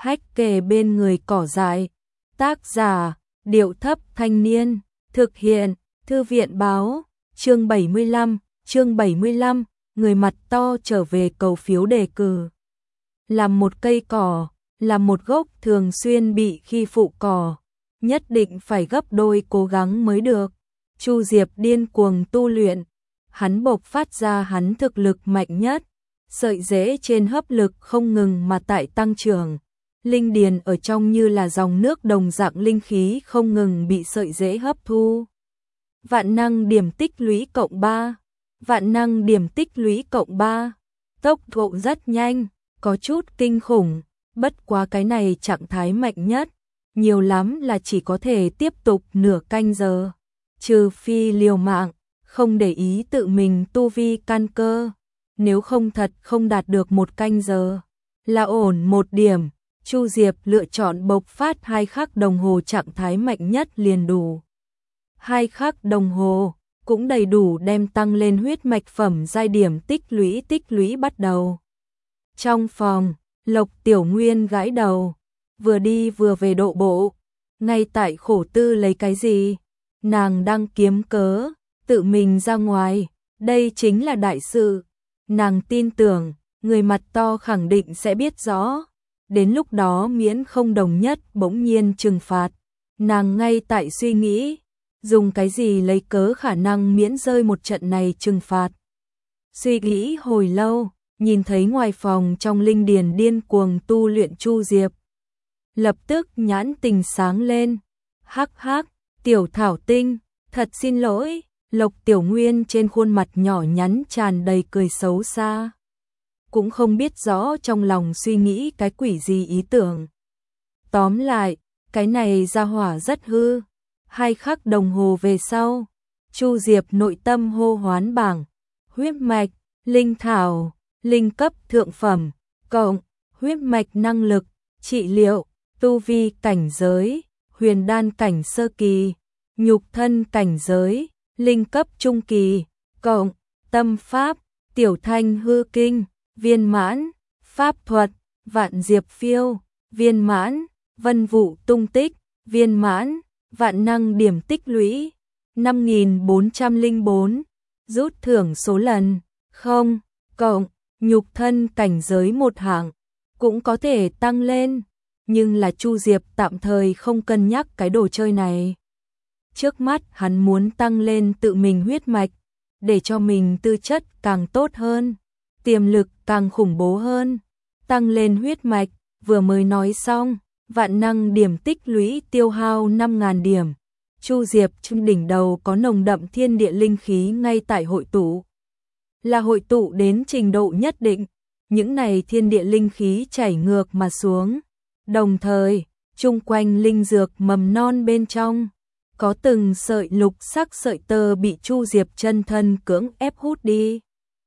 hách kề bên người cỏ dại. Tác giả, Điệu Thấp Thanh Niên, thực hiện, Thư viện Báo, chương 75, người mặt to trở về cầu phiếu đề cử. Làm một cây cỏ, làm một gốc thường xuyên bị khi phụ cỏ, nhất định phải gấp đôi cố gắng mới được. Chu Diệp điên cuồng tu luyện, hắn bộc phát ra hắn thực lực mạnh nhất, sợi rễ trên hấp lực không ngừng mà tại tăng trưởng. Linh điền ở trong như là dòng nước đồng dạng linh khí không ngừng bị sợi rễ hấp thu. Vạn năng điểm tích lũy cộng 3, vạn năng điểm tích lũy cộng 3, tốc độ rất nhanh, có chút kinh khủng, bất quá cái này trạng thái mạnh nhất, nhiều lắm là chỉ có thể tiếp tục nửa canh giờ, trừ phi liều mạng, không để ý tự mình tu vi căn cơ, nếu không thật không đạt được một canh giờ, là ổn một điểm. Chu Diệp lựa chọn bộc phát 2 khắc đồng hồ trạng thái mạnh nhất liền đủ. 2 khắc đồng hồ cũng đầy đủ đem tăng lên huyết mạch phẩm giai điểm tích lũy bắt đầu. Trong phòng, Lộc Tiểu Nguyên gãi đầu, vừa đi vừa về độ bộ, ngay tại khổ tư lấy cái gì, nàng đang kiếm cớ, tự mình ra ngoài, đây chính là đại sự, nàng tin tưởng, người mặt to khẳng định sẽ biết rõ. Đến lúc đó miễn không đồng nhất bỗng nhiên trừng phạt, nàng ngay tại suy nghĩ, dùng cái gì lấy cớ khả năng miễn rơi một trận này trừng phạt. Suy nghĩ hồi lâu, nhìn thấy ngoài phòng trong linh điền điên cuồng tu luyện Chu Diệp. Lập tức nhãn tình sáng lên, hắc hắc, Tiểu Thảo Tinh, thật xin lỗi, Lộc Tiểu Nguyên trên khuôn mặt nhỏ nhắn tràn đầy cười xấu xa. Cũng không biết rõ trong lòng suy nghĩ cái quỷ gì ý tưởng. Tóm lại, cái này ra hỏa rất hư. 2 khắc đồng hồ về sau, Chu Diệp nội tâm hô hoán bảng, huyết mạch, linh thảo, linh cấp thượng phẩm, cộng, huyết mạch năng lực, trị liệu, tu vi cảnh giới, huyền đan cảnh sơ kỳ, nhục thân cảnh giới, linh cấp trung kỳ, cộng, tâm pháp, tiểu thanh hư kinh, viên mãn, pháp thuật, vạn diệp phiêu, viên mãn, vân vụ tung tích, viên mãn, vạn năng điểm tích lũy, 5404, rút thưởng số lần, 0, cộng, nhục thân cảnh giới một hạng, cũng có thể tăng lên, nhưng là Chu Diệp tạm thời không cân nhắc cái đồ chơi này. Trước mắt hắn muốn tăng lên tự mình huyết mạch, để cho mình tư chất càng tốt hơn, tiềm lực càng khủng bố hơn, tăng lên huyết mạch, vừa mới nói xong, vạn năng điểm tích lũy tiêu hao 5.000 điểm. Chu Diệp trên đỉnh đầu có nồng đậm thiên địa linh khí ngay tại hội tụ. Là hội tụ đến trình độ nhất định, những này thiên địa linh khí chảy ngược mà xuống. Đồng thời, chung quanh linh dược mầm non bên trong, có từng sợi lục sắc sợi tơ bị Chu Diệp chân thân cưỡng ép hút đi.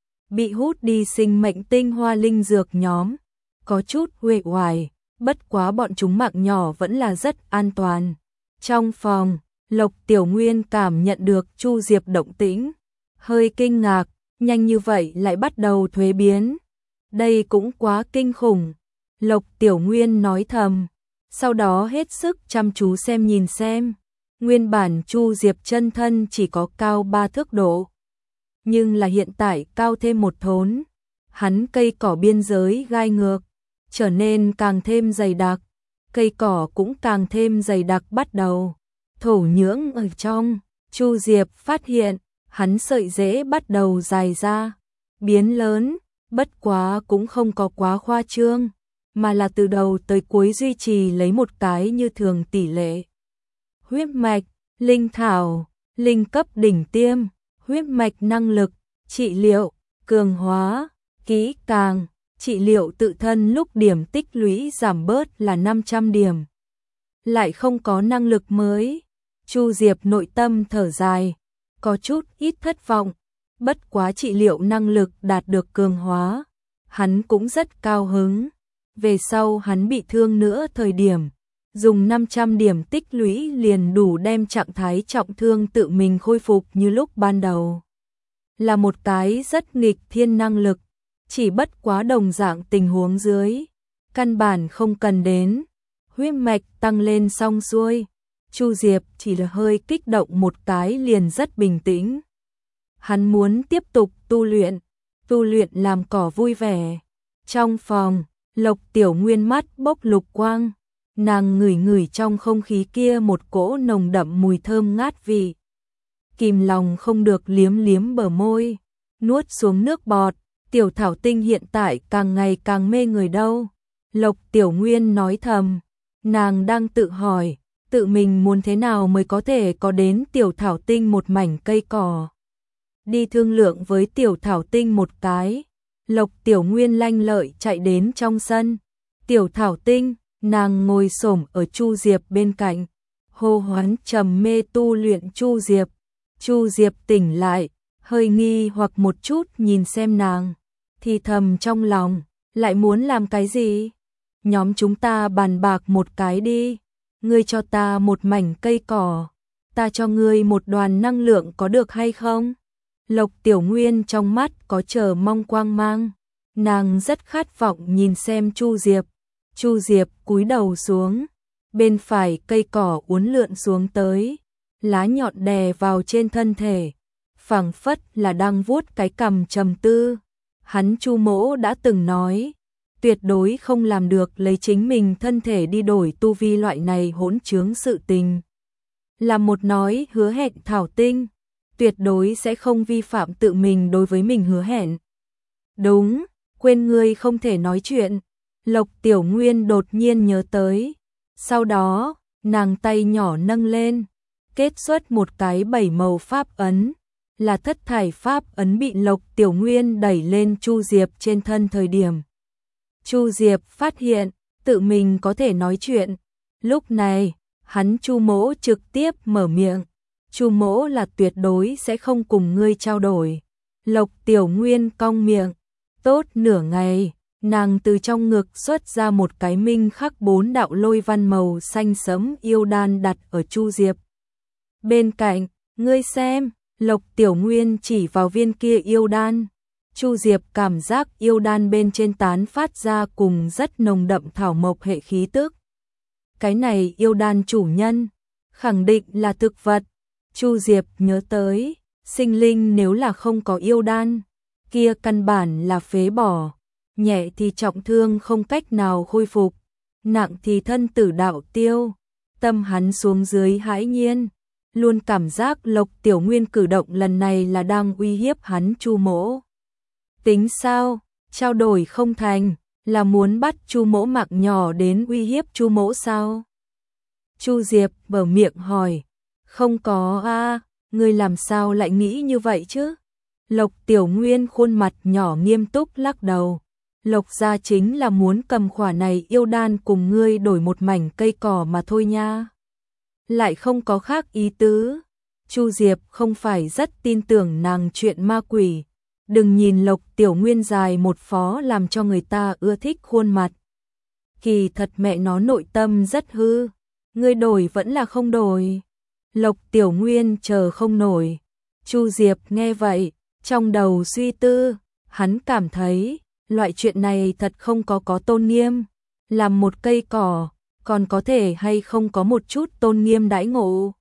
Bị hút đi sinh mệnh tinh hoa linh dược nhóm, có chút uể oải, bất quá bọn chúng mạng nhỏ vẫn là rất an toàn. Trong phòng, Lộc Tiểu Nguyên cảm nhận được Chu Diệp động tĩnh, hơi kinh ngạc, nhanh như vậy lại bắt đầu thuế biến. Đây cũng quá kinh khủng, Lộc Tiểu Nguyên nói thầm, sau đó hết sức chăm chú nhìn xem. Nguyên bản Chu Diệp chân thân chỉ có cao 3 thước độ, nhưng là hiện tại cao thêm 1 thốn. Hắn cây cỏ biên giới gai ngược, trở nên càng thêm dày đặc, cây cỏ cũng càng thêm dày đặc bắt đầu. Thổ nhưỡng ở trong, Chu Diệp phát hiện, hắn sợi rễ bắt đầu dài ra, biến lớn, bất quá cũng không có quá khoa trương, mà là từ đầu tới cuối duy trì lấy một cái như thường tỷ lệ. Huyết mạch, linh thảo, linh cấp đỉnh tiêm, huyết mạch năng lực, trị liệu, cường hóa, kỹ càng, trị liệu tự thân lúc điểm tích lũy giảm bớt là 500 điểm. Lại không có năng lực mới, Chu Diệp nội tâm thở dài, có chút ít thất vọng, bất quá trị liệu năng lực đạt được cường hóa, hắn cũng rất cao hứng. Về sau hắn bị thương nữa thời điểm, dùng 500 điểm tích lũy liền đủ đem trạng thái trọng thương tự mình khôi phục như lúc ban đầu. Là một cái rất nghịch thiên năng lực, chỉ bất quá đồng dạng tình huống dưới, căn bản không cần đến. Huyết mạch tăng lên xong xuôi, Chu Diệp chỉ là hơi kích động một cái liền rất bình tĩnh. Hắn muốn tiếp tục tu luyện làm cỏ vui vẻ. Trong phòng, Lộc Tiểu Nguyên mắt bốc lục quang, nàng ngửi ngửi trong không khí kia một cỗ nồng đậm mùi thơm ngát vị. Kìm lòng không được liếm liếm bờ môi, nuốt xuống nước bọt. Tiểu Thảo Tinh hiện tại càng ngày càng mê người đâu. Lộc Tiểu Nguyên nói thầm, nàng đang tự hỏi, tự mình muốn thế nào mới có thể có đến Tiểu Thảo Tinh một mảnh cây cỏ. Đi thương lượng với Tiểu Thảo Tinh một cái, Lộc Tiểu Nguyên lanh lợi chạy đến trong sân. Tiểu Thảo Tinh, nàng ngồi xổm ở Chu Diệp bên cạnh, hô hoán trầm mê tu luyện Chu Diệp. Chu Diệp tỉnh lại, hơi nghi hoặc một chút nhìn xem nàng, thì thầm trong lòng, lại muốn làm cái gì? Nhóm chúng ta bàn bạc một cái đi, ngươi cho ta một mảnh cây cỏ, ta cho ngươi một đoàn năng lượng có được hay không? Lộc Tiểu Nguyên trong mắt có chờ mong quang mang, nàng rất khát vọng nhìn xem Chu Diệp. Chu Diệp cúi đầu xuống, bên phải cây cỏ uốn lượn xuống tới, lá nhọn đè vào trên thân thể, phảng phất là đang vuốt cái cằm trầm tư. Hắn Chu Mỗ đã từng nói, tuyệt đối không làm được lấy chính mình thân thể đi đổi tu vi loại này hỗn trướng sự tình. Là một nói hứa hẹn Thảo Tinh, tuyệt đối sẽ không vi phạm tự mình đối với mình hứa hẹn. Đúng, quên ngươi không thể nói chuyện. Lộc Tiểu Nguyên đột nhiên nhớ tới. Sau đó, nàng tay nhỏ nâng lên, kết xuất một cái 7 màu pháp ấn. Là thất thải pháp ấn bị Lộc Tiểu Nguyên đẩy lên Chu Diệp trên thân thời điểm. Chu Diệp phát hiện, tự mình có thể nói chuyện. Lúc này, hắn Chu Mỗ trực tiếp mở miệng. Chu Mỗ là tuyệt đối sẽ không cùng ngươi trao đổi. Lộc Tiểu Nguyên cong miệng. Tốt nửa ngày, nàng từ trong ngực xuất ra một cái minh khắc 4 đạo lôi văn màu xanh sẫm yêu đan đặt ở Chu Diệp bên cạnh. Ngươi xem. Lộc Tiểu Nguyên chỉ vào viên kia yêu đan. Chu Diệp cảm giác yêu đan bên trên tán phát ra cùng rất nồng đậm thảo mộc hệ khí tức. Cái này yêu đan chủ nhân, khẳng định là thực vật. Chu Diệp nhớ tới, sinh linh nếu là không có yêu đan, kia căn bản là phế bỏ. Nhẹ thì trọng thương không cách nào khôi phục, nặng thì thân tử đạo tiêu. Tâm hắn xuống dưới hãi nhiên. Luôn cảm giác Lộc Tiểu Nguyên cử động lần này là đang uy hiếp hắn Chu Mỗ. Tính sao, trao đổi không thành, là muốn bắt Chu Mỗ mạng nhỏ đến uy hiếp Chu Mỗ sao? Chu Diệp mở miệng hỏi, không có a, ngươi làm sao lại nghĩ như vậy chứ? Lộc Tiểu Nguyên khuôn mặt nhỏ nghiêm túc lắc đầu. Lộc gia chính là muốn cầm khỏa này yêu đan cùng ngươi đổi một mảnh cây cỏ mà thôi nha. Lại không có khác ý tứ. Chu Diệp không phải rất tin tưởng nàng chuyện ma quỷ. Đừng nhìn Lộc Tiểu Nguyên dài một phó làm cho người ta ưa thích khuôn mặt. Kỳ thật mẹ nó nội tâm rất hư. Ngươi đổi vẫn là không đổi. Lộc Tiểu Nguyên chờ không nổi. Chu Diệp nghe vậy, trong đầu suy tư, hắn cảm thấy loại chuyện này thật không có tôn nghiêm. Làm một cây cỏ, còn có thể hay không có một chút tôn nghiêm đãi ngộ.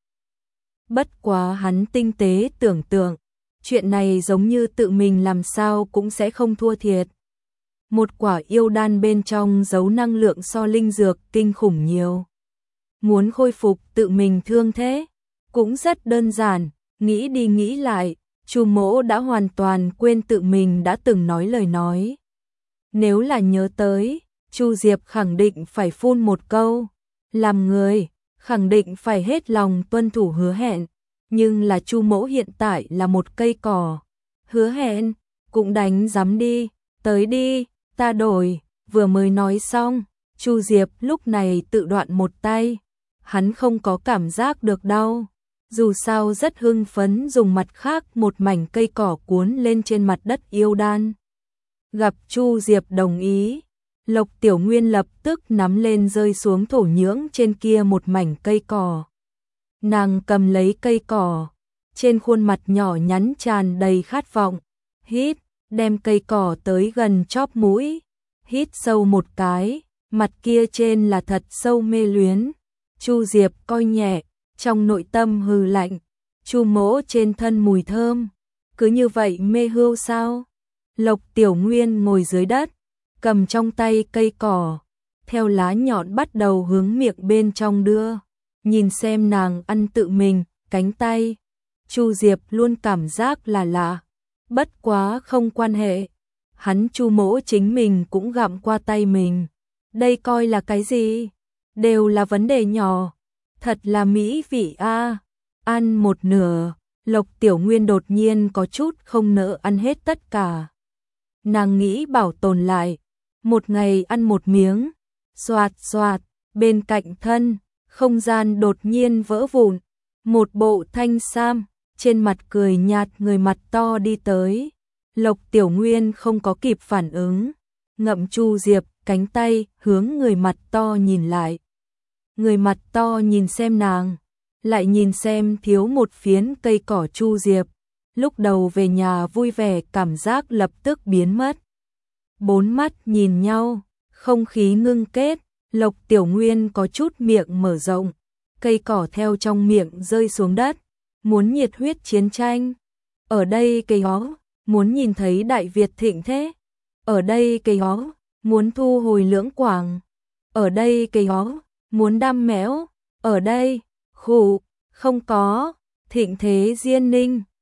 Bất quá hắn tinh tế tưởng tượng, chuyện này giống như tự mình làm sao cũng sẽ không thua thiệt. Một quả yêu đan bên trong giấu năng lượng so linh dược kinh khủng nhiều. Muốn khôi phục tự mình thương thế, cũng rất đơn giản, nghĩ đi nghĩ lại, Chu Mỗ đã hoàn toàn quên tự mình đã từng nói lời nói. Nếu là nhớ tới, Chu Diệp khẳng định phải phun một câu, làm người, khẳng định phải hết lòng tuân thủ hứa hẹn, nhưng là Chu Mỗ hiện tại là một cây cỏ, hứa hẹn, cũng đánh dám đi, tới đi, ta đổi, vừa mới nói xong, Chu Diệp lúc này tự đoạn một tay, hắn không có cảm giác được đau, dù sao rất hưng phấn dùng mặt khác một mảnh cây cỏ cuốn lên trên mặt đất yêu đan. Gặp Chu Diệp đồng ý, Lộc Tiểu Nguyên lập tức nắm lên rơi xuống thổ nhưỡng trên kia một mảnh cây cỏ. Nàng cầm lấy cây cỏ, trên khuôn mặt nhỏ nhắn tràn đầy khát vọng, hít, đem cây cỏ tới gần chóp mũi, hít sâu một cái, mặt kia trên là thật sâu mê luyến. Chu Diệp coi nhẹ, trong nội tâm hừ lạnh, Chu Mỗ trên thân mùi thơm, cứ như vậy mê hưu sao? Lộc Tiểu Nguyên ngồi dưới đất, cầm trong tay cây cỏ, theo lá nhọn bắt đầu hướng miệng bên trong đưa, nhìn xem nàng ăn tự mình, cánh tay. Chu Diệp luôn cảm giác là lạ, bất quá không quan hệ, hắn Chu Mỗ chính mình cũng gặm qua tay mình, đây coi là cái gì? Đều là vấn đề nhỏ, thật là mỹ vị a. Ăn một nửa, Lộc Tiểu Nguyên đột nhiên có chút không nỡ ăn hết tất cả. Nàng nghĩ bảo tồn lại, một ngày ăn một miếng, xoạt xoạt, bên cạnh thân, không gian đột nhiên vỡ vụn, một bộ thanh sam, trên mặt cười nhạt người mặt to đi tới. Lộc Tiểu Nguyên không có kịp phản ứng, ngậm Chu Diệp cánh tay hướng người mặt to nhìn lại. Người mặt to nhìn xem nàng, lại nhìn xem thiếu một phiến cây cỏ Chu Diệp, lúc đầu về nhà vui vẻ cảm giác lập tức biến mất. Bốn mắt nhìn nhau, không khí ngưng kết, Lộc Tiểu Nguyên có chút miệng mở rộng, cây cỏ theo trong miệng rơi xuống đất, muốn nhiệt huyết chiến tranh. Ở đây cây ó, muốn nhìn thấy Đại Việt thịnh thế. Ở đây cây ó, muốn thu hồi Lưỡng Quảng. Ở đây cây ó, muốn đam mẽo. Ở đây, khụ, không có, thịnh thế Diên Ninh.